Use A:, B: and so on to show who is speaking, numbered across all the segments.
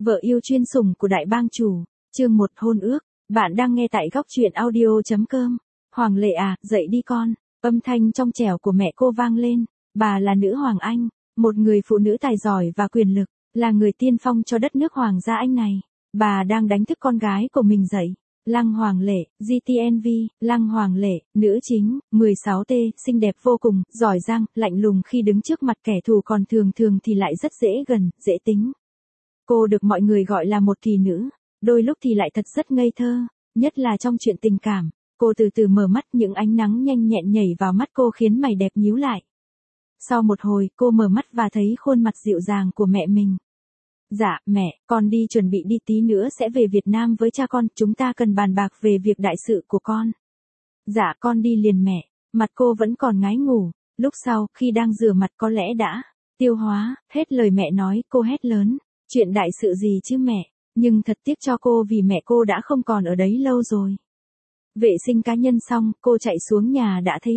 A: Vợ yêu chuyên sủng của đại bang chủ, chương 1 hôn ước. Bạn đang nghe tại góc truyện audio.com. Hoàng Lệ à, dậy đi con. Âm thanh trong trẻo của mẹ cô vang lên. Bà là nữ Hoàng Anh, một người phụ nữ tài giỏi và quyền lực, là người tiên phong cho đất nước Hoàng gia Anh này. Bà đang đánh thức con gái của mình dậy. Lăng Hoàng Lệ, GTNV, Lăng Hoàng Lệ, nữ chính, 16T, xinh đẹp vô cùng, giỏi giang, lạnh lùng khi đứng trước mặt kẻ thù, còn thường thì lại rất dễ gần, dễ tính. Cô được mọi người gọi là một kỳ nữ, đôi lúc thì lại thật rất ngây thơ, nhất là trong chuyện tình cảm. Cô từ từ mở mắt, những ánh nắng nhanh nhẹn nhảy vào mắt cô khiến mày đẹp nhíu lại. Sau một hồi, cô mở mắt và thấy khuôn mặt dịu dàng của mẹ mình. Dạ, mẹ, con đi chuẩn bị đi, tí nữa sẽ về Việt Nam với cha con, chúng ta cần bàn bạc về việc đại sự của con. Dạ, con đi liền mẹ. Mặt cô vẫn còn ngái ngủ, lúc sau, khi đang rửa mặt có lẽ đã tiêu hóa hết lời mẹ nói, cô hét lớn. Chuyện đại sự gì chứ mẹ, nhưng thật tiếc cho cô vì mẹ cô đã không còn ở đấy lâu rồi. Vệ sinh cá nhân xong, cô chạy xuống nhà đã thấy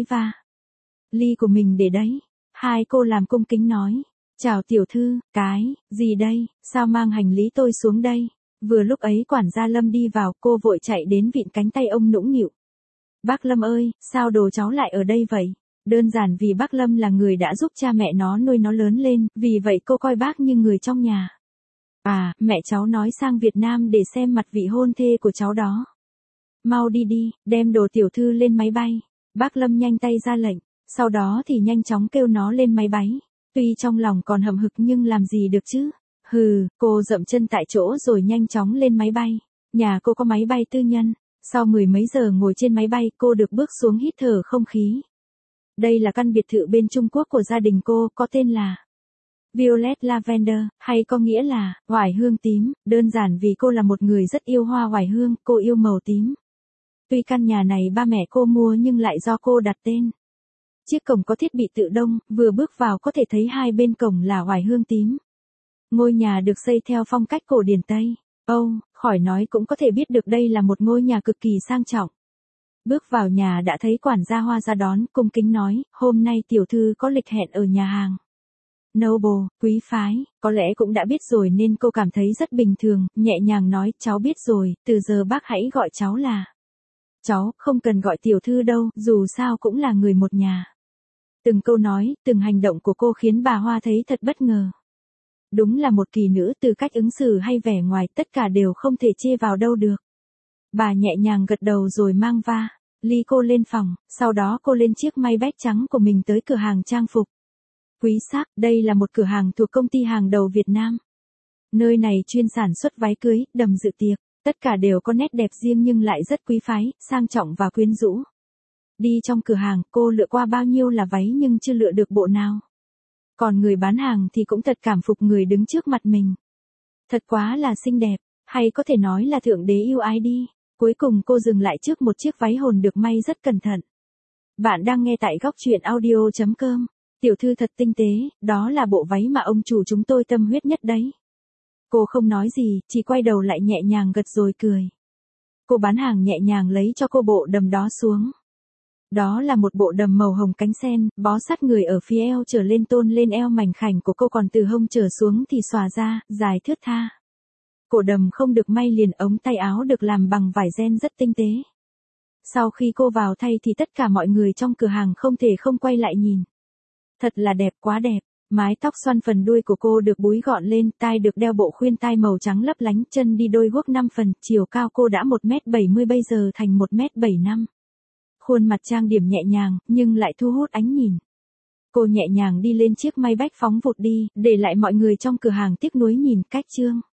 A: ly của mình để đấy. Hai cô làm cung kính nói. Chào tiểu thư, gì đây, sao mang hành lý tôi xuống đây? Vừa lúc ấy quản gia Lâm đi vào, cô vội chạy đến vịn cánh tay ông nũng nịu. Bác Lâm ơi, sao đồ cháu lại ở đây vậy? Đơn giản vì bác Lâm là người đã giúp cha mẹ nó nuôi nó lớn lên, vì vậy cô coi bác như người trong nhà. À, mẹ cháu nói sang Việt Nam để xem mặt vị hôn thê của cháu đó. Mau đi đi, đem đồ tiểu thư lên máy bay. Bác Lâm nhanh tay ra lệnh, sau đó thì nhanh chóng kêu nó lên máy bay. Tuy trong lòng còn hậm hực nhưng làm gì được chứ. Hừ, cô dậm chân tại chỗ rồi nhanh chóng lên máy bay. Nhà cô có máy bay tư nhân. Sau 10 mấy giờ ngồi trên máy bay, cô được bước xuống hít thở không khí. Đây là căn biệt thự bên Trung Quốc của gia đình cô, có tên là Violet Lavender, hay có nghĩa là oải hương tím, đơn giản vì cô là một người rất yêu hoa oải hương, cô yêu màu tím. Tuy căn nhà này ba mẹ cô mua nhưng lại do cô đặt tên. Chiếc cổng có thiết bị tự động, vừa bước vào có thể thấy hai bên cổng là oải hương tím. Ngôi nhà được xây theo phong cách cổ điển Tây Âu, khỏi nói cũng có thể biết được đây là một ngôi nhà cực kỳ sang trọng. Bước vào nhà đã thấy quản gia Hoa ra đón, cung kính nói, hôm nay tiểu thư có lịch hẹn ở nhà hàng Noble, quý phái, có lẽ cũng đã biết rồi nên cô cảm thấy rất bình thường, nhẹ nhàng nói, cháu biết rồi, từ giờ bác hãy gọi cháu là cháu, không cần gọi tiểu thư đâu, dù sao cũng là người một nhà. Từng câu nói, từng hành động của cô khiến bà Hoa thấy thật bất ngờ. Đúng là một kỳ nữ, từ cách ứng xử hay vẻ ngoài, tất cả đều không thể chê vào đâu được. Bà nhẹ nhàng gật đầu rồi mang ly cô lên phòng, sau đó cô lên chiếc Maybach trắng của mình tới cửa hàng trang phục. Quý sắc, đây là một cửa hàng thuộc công ty hàng đầu Việt Nam. Nơi này chuyên sản xuất váy cưới, đầm dự tiệc, tất cả đều có nét đẹp riêng nhưng lại rất quý phái, sang trọng và quyến rũ. Đi trong cửa hàng, cô lựa qua bao nhiêu là váy nhưng chưa lựa được bộ nào. Còn người bán hàng thì cũng thật cảm phục người đứng trước mặt mình. Thật quá là xinh đẹp, hay có thể nói là thượng đế yêu ai đi. Cuối cùng cô dừng lại trước một chiếc váy hồn được may rất cẩn thận. Bạn đang nghe tại góc truyện audio.com. Tiểu thư thật tinh tế, đó là bộ váy mà ông chủ chúng tôi tâm huyết nhất đấy. Cô không nói gì, chỉ quay đầu lại nhẹ nhàng gật rồi cười. Cô bán hàng nhẹ nhàng lấy cho cô bộ đầm đó xuống. Đó là một bộ đầm màu hồng cánh sen, bó sát người ở phía eo trở lên tôn lên eo mảnh khảnh của cô, còn từ hông trở xuống thì xòa ra, dài thướt tha. Cổ đầm không được may liền, ống tay áo được làm bằng vải ren rất tinh tế. Sau khi cô vào thay thì tất cả mọi người trong cửa hàng không thể không quay lại nhìn. Thật là đẹp, quá đẹp. Mái tóc xoăn, phần đuôi của cô được búi gọn lên, tai được đeo bộ khuyên tai màu trắng lấp lánh, chân đi đôi guốc 5 phần, chiều cao cô đã 1m70 bây giờ thành 1m75. Khuôn mặt trang điểm nhẹ nhàng, nhưng lại thu hút ánh nhìn. Cô nhẹ nhàng đi lên chiếc Maybach phóng vụt đi, để lại mọi người trong cửa hàng tiếc nuối nhìn cách trương.